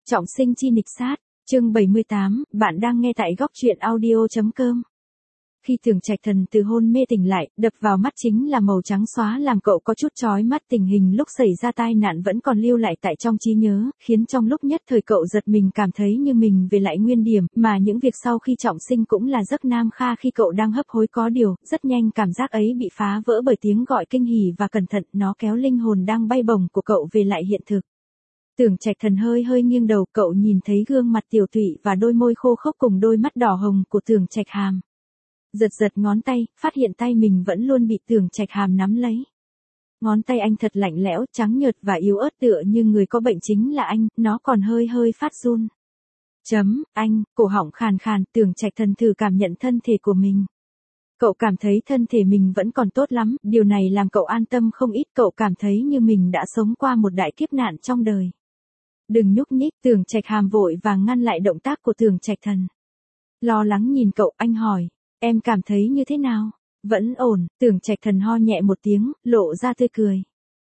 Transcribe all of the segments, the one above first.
Trọng sinh chi nghịch sát, chương 78, bạn đang nghe tại góc truyện audio.com. Khi Tưởng Trạch Thần từ hôn mê tỉnh lại, đập vào mắt chính là màu trắng xóa làm cậu có chút chói mắt. Tình hình lúc xảy ra tai nạn vẫn còn lưu lại tại trong trí nhớ, khiến trong lúc nhất thời cậu giật mình cảm thấy như mình về lại nguyên điểm, mà những việc sau khi trọng sinh cũng là giấc nam kha khi cậu đang hấp hối có điều, rất nhanh cảm giác ấy bị phá vỡ bởi tiếng gọi kinh hỉ và cẩn thận, nó kéo linh hồn đang bay bổng của cậu về lại hiện thực. Tưởng Trạch Thần hơi hơi nghiêng đầu, cậu nhìn thấy gương mặt tiều tụy và đôi môi khô khốc cùng đôi mắt đỏ hồng của Tưởng Trạch Hàm. Giật giật ngón tay, phát hiện tay mình vẫn luôn bị Tưởng Trạch Hàm nắm lấy. Ngón tay anh thật lạnh lẽo, trắng nhợt và yếu ớt tựa như người có bệnh chính là anh, nó còn hơi hơi phát run. Anh, cổ họng khàn khàn, Tưởng Trạch Thần thử cảm nhận thân thể của mình. Cậu cảm thấy thân thể mình vẫn còn tốt lắm, điều này làm cậu an tâm không ít, cậu cảm thấy như mình đã sống qua một đại kiếp nạn trong đời. Đừng nhúc nhích, Tưởng Trạch Hàm vội vàng ngăn lại động tác của Tưởng Trạch Thần. Lo lắng nhìn cậu, anh hỏi, em cảm thấy như thế nào? Vẫn ổn, Tưởng Trạch Thần ho nhẹ một tiếng, lộ ra tươi cười.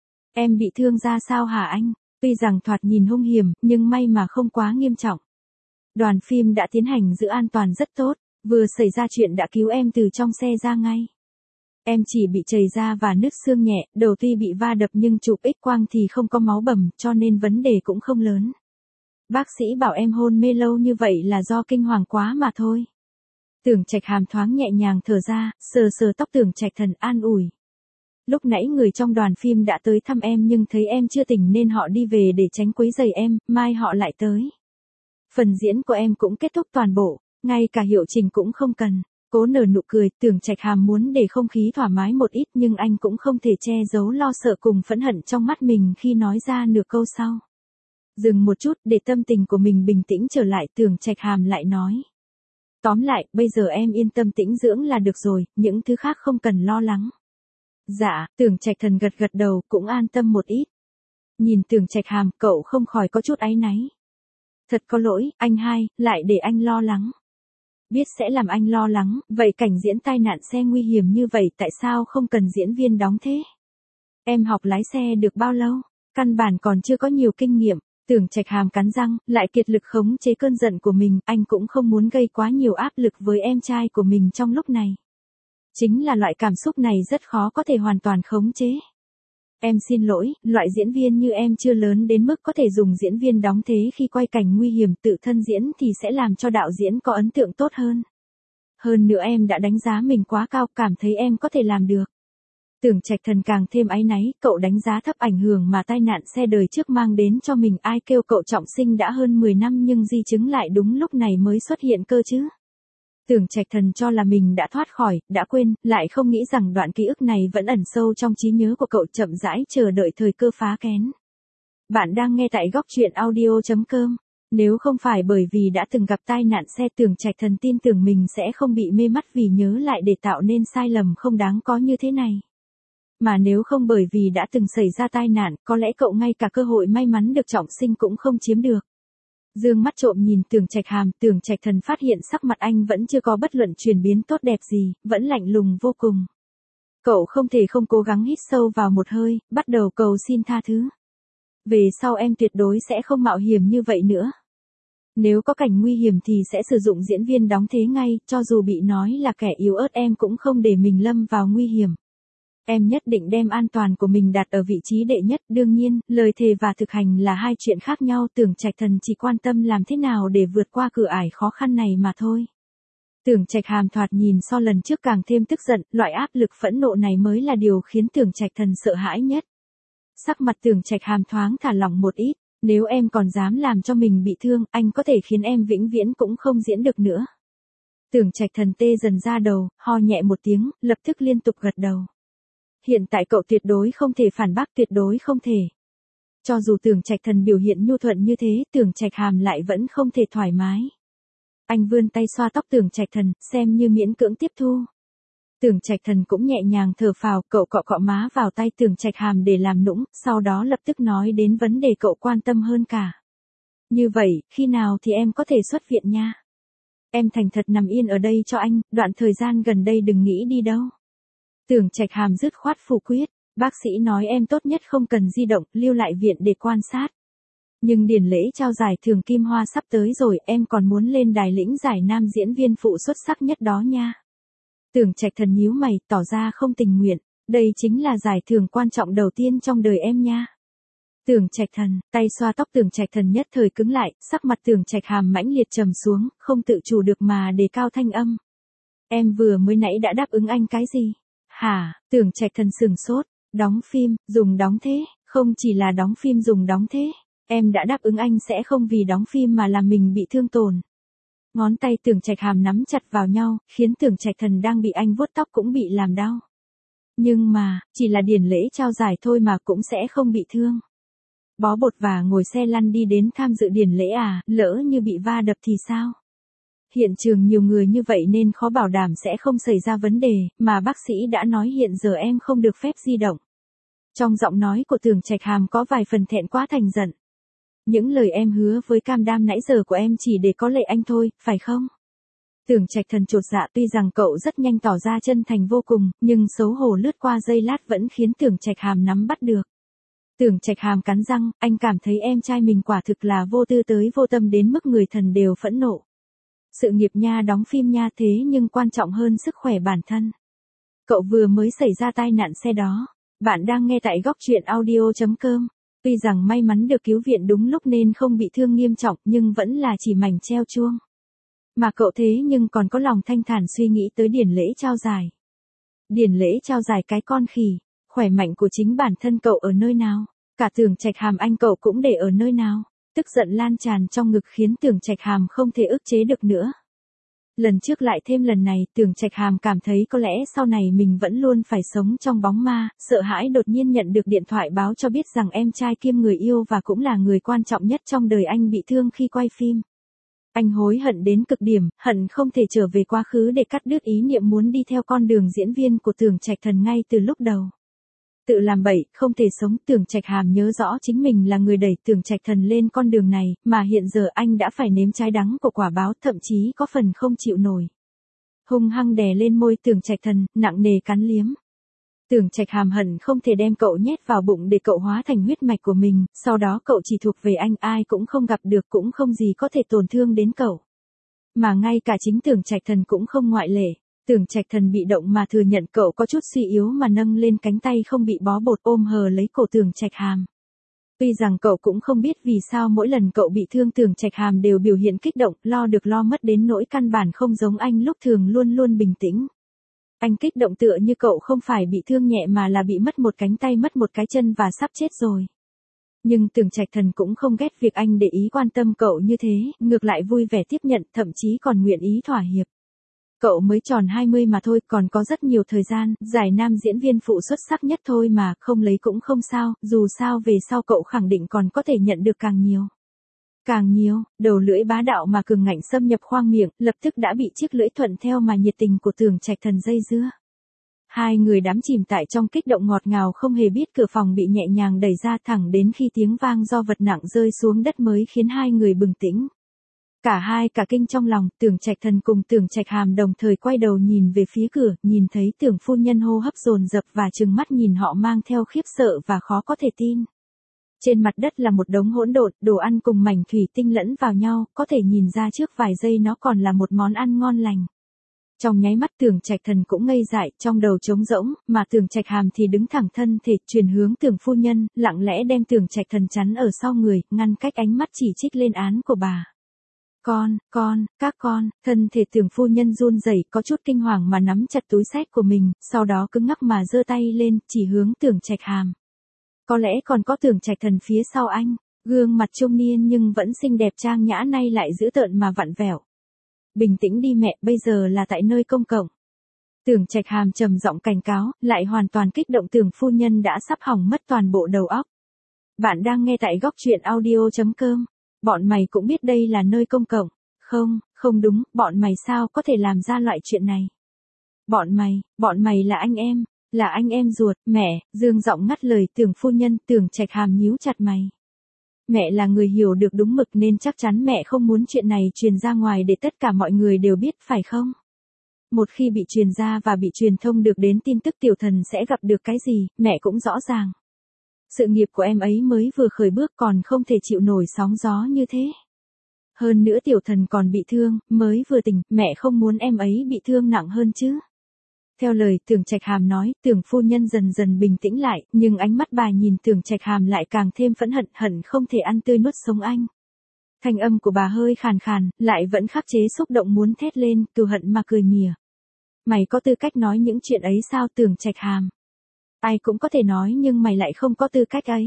Em bị thương ra sao hả anh? Tuy rằng thoạt nhìn hung hiểm, nhưng may mà không quá nghiêm trọng. Đoàn phim đã tiến hành giữ an toàn rất tốt, vừa xảy ra chuyện đã cứu em từ trong xe ra ngay. Em chỉ bị chảy da và nứt xương nhẹ, đầu tuy bị va đập nhưng chụp X-quang thì không có máu bầm, cho nên vấn đề cũng không lớn. Bác sĩ bảo em hôn mê lâu như vậy là do kinh hoàng quá mà thôi. Tưởng Trạch Hàm thoáng nhẹ nhàng thở ra, sờ sờ tóc Tưởng Trạch Thần an ủi. Lúc nãy người trong đoàn phim đã tới thăm em nhưng thấy em chưa tỉnh nên họ đi về để tránh quấy rầy em, mai họ lại tới. Phần diễn của em cũng kết thúc toàn bộ, ngay cả hiệu trình cũng không cần. Cố nở nụ cười, Tưởng Trạch Hàm muốn để không khí thoải mái một ít nhưng anh cũng không thể che giấu lo sợ cùng phẫn hận trong mắt mình khi nói ra nửa câu sau. Dừng một chút để tâm tình của mình bình tĩnh trở lại, Tưởng Trạch Hàm lại nói. Tóm lại, bây giờ em yên tâm tĩnh dưỡng là được rồi, những thứ khác không cần lo lắng. Dạ, Tưởng Trạch Thần gật gật đầu, cũng an tâm một ít. Nhìn Tưởng Trạch Hàm, cậu không khỏi có chút áy náy. Thật có lỗi, anh hai, lại để anh lo lắng. Biết sẽ làm anh lo lắng, vậy cảnh diễn tai nạn xe nguy hiểm như vậy tại sao không cần diễn viên đóng thế? Em học lái xe được bao lâu? Căn bản còn chưa có nhiều kinh nghiệm. Tưởng Trạch Hàm cắn răng, lại kiệt lực khống chế cơn giận của mình, anh cũng không muốn gây quá nhiều áp lực với em trai của mình trong lúc này. Chính là loại cảm xúc này rất khó có thể hoàn toàn khống chế. Em xin lỗi, loại diễn viên như em chưa lớn đến mức có thể dùng diễn viên đóng thế khi quay cảnh nguy hiểm, tự thân diễn thì sẽ làm cho đạo diễn có ấn tượng tốt hơn. Hơn nữa em đã đánh giá mình quá cao, cảm thấy em có thể làm được. Tưởng Trạch Thần càng thêm áy náy, cậu đánh giá thấp ảnh hưởng mà tai nạn xe đời trước mang đến cho mình, ai kêu cậu trọng sinh đã hơn 10 năm nhưng di chứng lại đúng lúc này mới xuất hiện cơ chứ. Tưởng Trạch Thần cho là mình đã thoát khỏi, đã quên, lại không nghĩ rằng đoạn ký ức này vẫn ẩn sâu trong trí nhớ của cậu, chậm rãi chờ đợi thời cơ phá kén. Bạn đang nghe tại góc truyện audio.com. Nếu không phải bởi vì đã từng gặp tai nạn xe, Tưởng Trạch Thần tin tưởng mình sẽ không bị mê mắt vì nhớ lại để tạo nên sai lầm không đáng có như thế này. Mà nếu không bởi vì đã từng xảy ra tai nạn, có lẽ cậu ngay cả cơ hội may mắn được trọng sinh cũng không chiếm được. Dương mắt trộm nhìn Tưởng Trạch Hàm, Tưởng Trạch Thần phát hiện sắc mặt anh vẫn chưa có bất luận chuyển biến tốt đẹp gì, vẫn lạnh lùng vô cùng. Cậu không thể không cố gắng hít sâu vào một hơi, bắt đầu cầu xin tha thứ. Về sau em tuyệt đối sẽ không mạo hiểm như vậy nữa. Nếu có cảnh nguy hiểm thì sẽ sử dụng diễn viên đóng thế ngay, cho dù bị nói là kẻ yếu ớt em cũng không để mình lâm vào nguy hiểm. Em nhất định đem an toàn của mình đặt ở vị trí đệ nhất, đương nhiên, lời thề và thực hành là hai chuyện khác nhau, Tưởng Trạch Thần chỉ quan tâm làm thế nào để vượt qua cửa ải khó khăn này mà thôi. Tưởng Trạch Hàm thoạt nhìn so lần trước càng thêm tức giận, loại áp lực phẫn nộ này mới là điều khiến Tưởng Trạch Thần sợ hãi nhất. Sắc mặt Tưởng Trạch Hàm thoáng thả lỏng một ít, nếu em còn dám làm cho mình bị thương, anh có thể khiến em vĩnh viễn cũng không diễn được nữa. Tưởng Trạch Thần tê dần ra đầu, ho nhẹ một tiếng, lập tức liên tục gật đầu. Hiện tại cậu tuyệt đối không thể phản bác, tuyệt đối không thể. Cho dù Tưởng Trạch Thần biểu hiện nhu thuận như thế, Tưởng Trạch Hàm lại vẫn không thể thoải mái. Anh vươn tay xoa tóc Tưởng Trạch Thần, xem như miễn cưỡng tiếp thu. Tưởng Trạch Thần cũng nhẹ nhàng thở phào, cậu cọ cọ má vào tay Tưởng Trạch Hàm để làm nũng, sau đó lập tức nói đến vấn đề cậu quan tâm hơn cả. Như vậy, khi nào thì em có thể xuất viện nha? Em thành thật nằm yên ở đây cho anh, đoạn thời gian gần đây đừng nghĩ đi đâu. Tưởng Trạch Hàm dứt khoát phủ quyết, bác sĩ nói em tốt nhất không cần di động, lưu lại viện để quan sát. Nhưng điển lễ trao giải thưởng Kim Hoa sắp tới rồi, em còn muốn lên đài lĩnh giải nam diễn viên phụ xuất sắc nhất đó nha. Tưởng Trạch Thần nhíu mày, tỏ ra không tình nguyện. Đây chính là giải thưởng quan trọng đầu tiên trong đời em nha. Tưởng Trạch Thần, tay xoa tóc Tưởng Trạch Thần nhất thời cứng lại, sắc mặt Tưởng Trạch Hàm mãnh liệt trầm xuống, không tự chủ được mà đề cao thanh âm. Em vừa mới nãy đã đáp ứng anh cái gì? Hả? Tưởng Trạch Thần sừng sốt, đóng phim, dùng đóng thế, không chỉ là đóng phim dùng đóng thế. Em đã đáp ứng anh sẽ không vì đóng phim mà làm mình bị thương tổn. Ngón tay Tưởng Trạch Hàm nắm chặt vào nhau, khiến Tưởng Trạch Thần đang bị anh vuốt tóc cũng bị làm đau. Nhưng mà, chỉ là điển lễ trao giải thôi mà cũng sẽ không bị thương. Bó bột và ngồi xe lăn đi đến tham dự điển lễ à, lỡ như bị va đập thì sao? Hiện trường nhiều người như vậy nên khó bảo đảm sẽ không xảy ra vấn đề, mà bác sĩ đã nói hiện giờ em không được phép di động. Trong giọng nói của Tưởng Trạch Hàm có vài phần thẹn quá thành giận. Những lời em hứa với Cam Đam nãy giờ của em chỉ để có lệ anh thôi, phải không? Tưởng Trạch Thần chột dạ, tuy rằng cậu rất nhanh tỏ ra chân thành vô cùng, nhưng xấu hổ lướt qua giây lát vẫn khiến Tưởng Trạch Hàm nắm bắt được. Tưởng Trạch Hàm cắn răng, anh cảm thấy em trai mình quả thực là vô tư tới vô tâm đến mức người thần đều phẫn nộ. Sự nghiệp nha, đóng phim nha, thế nhưng quan trọng hơn sức khỏe bản thân. Cậu vừa mới xảy ra tai nạn xe đó. Bạn đang nghe tại góc truyện audio.com. Tuy rằng may mắn được cứu viện đúng lúc nên không bị thương nghiêm trọng nhưng vẫn là chỉ mảnh treo chuông. Mà cậu thế nhưng còn có lòng thanh thản suy nghĩ tới điển lễ trao giải. Điển lễ trao giải cái con khỉ, khỏe mạnh của chính bản thân cậu ở nơi nào? Cả Tưởng Trạch Hàm anh cậu cũng để ở nơi nào? Tức giận lan tràn trong ngực khiến Tưởng Trạch Hàm không thể ức chế được nữa. Lần trước lại thêm lần này, Tưởng Trạch Hàm cảm thấy có lẽ sau này mình vẫn luôn phải sống trong bóng ma, sợ hãi đột nhiên nhận được điện thoại báo cho biết rằng em trai kiêm người yêu và cũng là người quan trọng nhất trong đời anh bị thương khi quay phim. Anh hối hận đến cực điểm, hận không thể trở về quá khứ để cắt đứt ý niệm muốn đi theo con đường diễn viên của Tưởng Trạch Thần ngay từ lúc đầu. Tự làm bậy, không thể sống. Tưởng Trạch Hàm nhớ rõ chính mình là người đẩy Tưởng Trạch Thần lên con đường này, mà hiện giờ anh đã phải nếm trái đắng của quả báo, thậm chí có phần không chịu nổi. Hung hăng đè lên môi Tưởng Trạch Thần, nặng nề cắn liếm. Tưởng Trạch Hàm hận không thể đem cậu nhét vào bụng để cậu hóa thành huyết mạch của mình, sau đó cậu chỉ thuộc về anh, ai cũng không gặp được, cũng không gì có thể tổn thương đến cậu. Mà ngay cả chính Tưởng Trạch Thần cũng không ngoại lệ. Tưởng Trạch Thần bị động mà thừa nhận cậu có chút suy yếu mà nâng lên cánh tay không bị bó bột ôm hờ lấy cổ Tưởng Trạch Hàm. Tuy rằng cậu cũng không biết vì sao mỗi lần cậu bị thương Tưởng Trạch Hàm đều biểu hiện kích động, lo được lo mất đến nỗi căn bản không giống anh lúc thường luôn luôn bình tĩnh. Anh kích động tựa như cậu không phải bị thương nhẹ mà là bị mất một cánh tay mất một cái chân và sắp chết rồi. Nhưng Tưởng Trạch Thần cũng không ghét việc anh để ý quan tâm cậu như thế, ngược lại vui vẻ tiếp nhận, thậm chí còn nguyện ý thỏa hiệp. Cậu mới tròn 20 mà thôi, còn có rất nhiều thời gian, giải nam diễn viên phụ xuất sắc nhất thôi mà, không lấy cũng không sao, dù sao về sau cậu khẳng định còn có thể nhận được càng nhiều. Càng nhiều, đầu lưỡi bá đạo mà cường ngạnh xâm nhập khoang miệng, lập tức đã bị chiếc lưỡi thuận theo mà nhiệt tình của Tưởng Trạch Thần dây dưa. Hai người đắm chìm tại trong kích động ngọt ngào, không hề biết cửa phòng bị nhẹ nhàng đẩy ra, thẳng đến khi tiếng vang do vật nặng rơi xuống đất mới khiến hai người bừng tỉnh. Cả hai cả kinh trong lòng, Tưởng Trạch Thần cùng Tưởng Trạch Hàm đồng thời quay đầu nhìn về phía cửa, nhìn thấy Tưởng phu nhân hô hấp dồn dập và trừng mắt nhìn họ mang theo khiếp sợ và khó có thể tin. Trên mặt đất là một đống hỗn độn, đồ ăn cùng mảnh thủy tinh lẫn vào nhau, có thể nhìn ra trước vài giây nó còn là một món ăn ngon lành. Trong nháy mắt Tưởng Trạch Thần cũng ngây dại, trong đầu trống rỗng, mà Tưởng Trạch Hàm thì đứng thẳng thân thể, chuyển hướng Tưởng phu nhân, lặng lẽ đem Tưởng Trạch Thần chắn ở sau người, ngăn cách ánh mắt chỉ trích lên án của bà. Các con, thân thể Tưởng phu nhân run rẩy, có chút kinh hoàng mà nắm chặt túi xách của mình, sau đó cứng ngắc mà giơ tay lên, chỉ hướng Tưởng Trạch Hàm. Có lẽ còn có Tưởng Trạch Thần phía sau anh, gương mặt trung niên nhưng vẫn xinh đẹp trang nhã nay lại dữ tợn mà vặn vẹo. Bình tĩnh đi mẹ, bây giờ là tại nơi công cộng. Tưởng Trạch Hàm trầm giọng cảnh cáo, lại hoàn toàn kích động Tưởng phu nhân đã sắp hỏng mất toàn bộ đầu óc. Bạn đang nghe tại góc truyện audio.com. Bọn mày cũng biết đây là nơi công cộng. Không đúng, bọn mày sao có thể làm ra loại chuyện này. Bọn mày là anh em ruột, mẹ, dương giọng ngắt lời Tưởng phu nhân. Tưởng Trạch Hàm nhíu chặt mày. Mẹ là người hiểu được đúng mực nên chắc chắn mẹ không muốn chuyện này truyền ra ngoài để tất cả mọi người đều biết, phải không? Một khi bị truyền ra và bị truyền thông được đến tin tức tiểu thần sẽ gặp được cái gì, mẹ cũng rõ ràng. Sự nghiệp của em ấy mới vừa khởi bước còn không thể chịu nổi sóng gió như thế. Hơn nữa tiểu thần còn bị thương, mới vừa tỉnh, mẹ không muốn em ấy bị thương nặng hơn chứ. Theo lời Tưởng Trạch Hàm nói, Tưởng phu nhân dần dần bình tĩnh lại, nhưng ánh mắt bà nhìn Tưởng Trạch Hàm lại càng thêm phẫn hận, hận không thể ăn tươi nuốt sống anh. Thanh âm của bà hơi khàn khàn, lại vẫn khắc chế xúc động muốn thét lên, cừu hận mà cười mỉa. Mày có tư cách nói những chuyện ấy sao Tưởng Trạch Hàm? Ai cũng có thể nói nhưng mày lại không có tư cách ấy.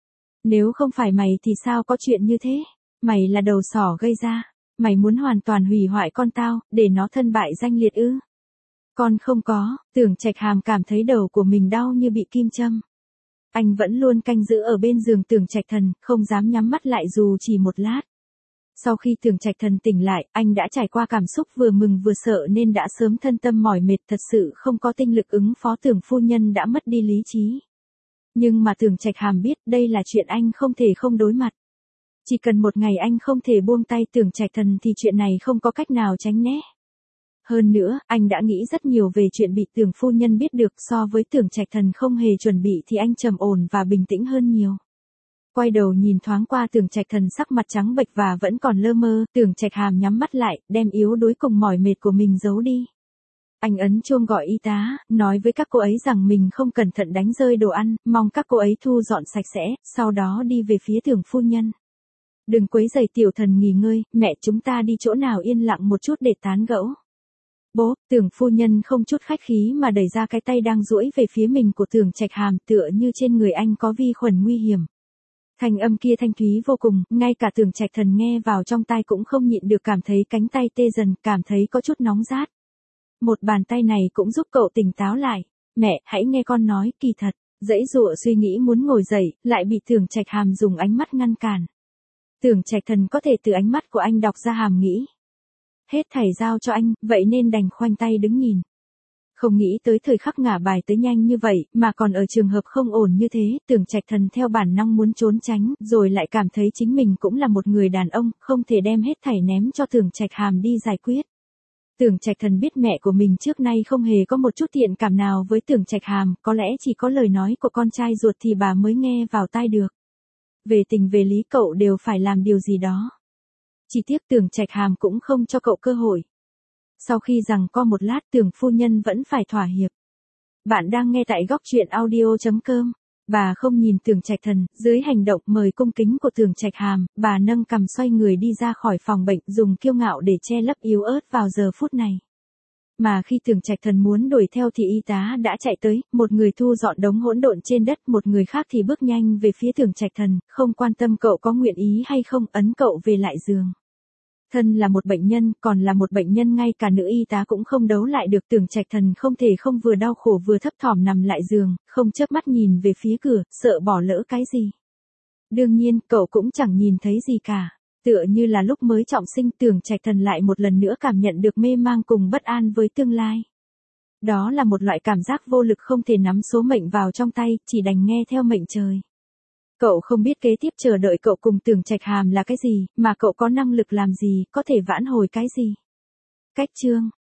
Nếu không phải mày thì sao có chuyện như thế? Mày là đầu sỏ gây ra. Mày muốn hoàn toàn hủy hoại con tao, để nó thân bại danh liệt ư? Con không có, Tưởng Trạch Hàm cảm thấy đầu của mình đau như bị kim châm. Anh vẫn luôn canh giữ ở bên giường Tưởng Trạch Thần, không dám nhắm mắt lại dù chỉ một lát. Sau khi Tưởng Trạch Thần tỉnh lại, anh đã trải qua cảm xúc vừa mừng vừa sợ nên đã sớm thân tâm mỏi mệt, thật sự không có tinh lực ứng phó. Tưởng phu nhân đã mất đi lý trí. Nhưng mà Tưởng Trạch Hàm biết đây là chuyện anh không thể không đối mặt. Chỉ cần một ngày anh không thể buông tay Tưởng Trạch Thần thì chuyện này không có cách nào tránh né. Hơn nữa, anh đã nghĩ rất nhiều về chuyện bị Tưởng phu nhân biết được, so với Tưởng Trạch Thần không hề chuẩn bị thì anh trầm ổn và bình tĩnh hơn nhiều. Quay đầu nhìn thoáng qua Tưởng Trạch Thần sắc mặt trắng bệch và vẫn còn lơ mơ, Tưởng Trạch Hàm nhắm mắt lại, đem yếu đuối cùng mỏi mệt của mình giấu đi. Anh ấn chuông gọi y tá, nói với các cô ấy rằng mình không cẩn thận đánh rơi đồ ăn, mong các cô ấy thu dọn sạch sẽ, sau đó đi về phía Tưởng phu nhân. Đừng quấy rầy tiểu thần nghỉ ngơi, mẹ chúng ta đi chỗ nào yên lặng một chút để tán gẫu. Bố, Tưởng phu nhân không chút khách khí mà đẩy ra cái tay đang duỗi về phía mình của Tưởng Trạch Hàm, tựa như trên người anh có vi khuẩn nguy hiểm. Thanh âm kia thanh thúy vô cùng, ngay cả Tưởng Trạch Thần nghe vào trong tai cũng không nhịn được cảm thấy cánh tay tê dần, cảm thấy có chút nóng rát. Một bàn tay này cũng giúp cậu tỉnh táo lại. Mẹ, hãy nghe con nói, kỳ thật. Dãy dụa suy nghĩ muốn ngồi dậy, lại bị Tưởng Trạch Hàm dùng ánh mắt ngăn cản. Tưởng Trạch Thần có thể từ ánh mắt của anh đọc ra hàm nghĩ. Hết thảy giao cho anh, vậy nên đành khoanh tay đứng nhìn. Không nghĩ tới thời khắc ngả bài tới nhanh như vậy, mà còn ở trường hợp không ổn như thế, Tưởng Trạch Thần theo bản năng muốn trốn tránh, rồi lại cảm thấy chính mình cũng là một người đàn ông, không thể đem hết thảy ném cho Tưởng Trạch Hàm đi giải quyết. Tưởng Trạch Thần biết mẹ của mình trước nay không hề có một chút thiện cảm nào với Tưởng Trạch Hàm, có lẽ chỉ có lời nói của con trai ruột thì bà mới nghe vào tai được. Về tình về lý cậu đều phải làm điều gì đó. Chỉ tiếc Tưởng Trạch Hàm cũng không cho cậu cơ hội. Sau khi giằng co một lát Tưởng phu nhân vẫn phải thỏa hiệp. Bạn đang nghe tại góc truyện audio.com. Bà không nhìn Tưởng Trạch Thần, dưới hành động mời cung kính của Tưởng Trạch Hàm, bà nâng cằm xoay người đi ra khỏi phòng bệnh, dùng kiêu ngạo để che lấp yếu ớt vào giờ phút này. Mà khi Tưởng Trạch Thần muốn đuổi theo thì y tá đã chạy tới, một người thu dọn đống hỗn độn trên đất, một người khác thì bước nhanh về phía Tưởng Trạch Thần, không quan tâm cậu có nguyện ý hay không, ấn cậu về lại giường. Thân là một bệnh nhân, còn là một bệnh nhân, ngay cả nữ y tá cũng không đấu lại được. Tưởng Trạch Thần không thể không vừa đau khổ vừa thấp thỏm nằm lại giường, không chớp mắt nhìn về phía cửa, sợ bỏ lỡ cái gì. Đương nhiên, cậu cũng chẳng nhìn thấy gì cả. Tựa như là lúc mới trọng sinh, Tưởng Trạch Thần lại một lần nữa cảm nhận được mê mang cùng bất an với tương lai. Đó là một loại cảm giác vô lực, không thể nắm số mệnh vào trong tay, chỉ đành nghe theo mệnh trời. Cậu không biết kế tiếp chờ đợi cậu cùng Tưởng Trạch Hàm là cái gì, mà cậu có năng lực làm gì, có thể vãn hồi cái gì. Cách chương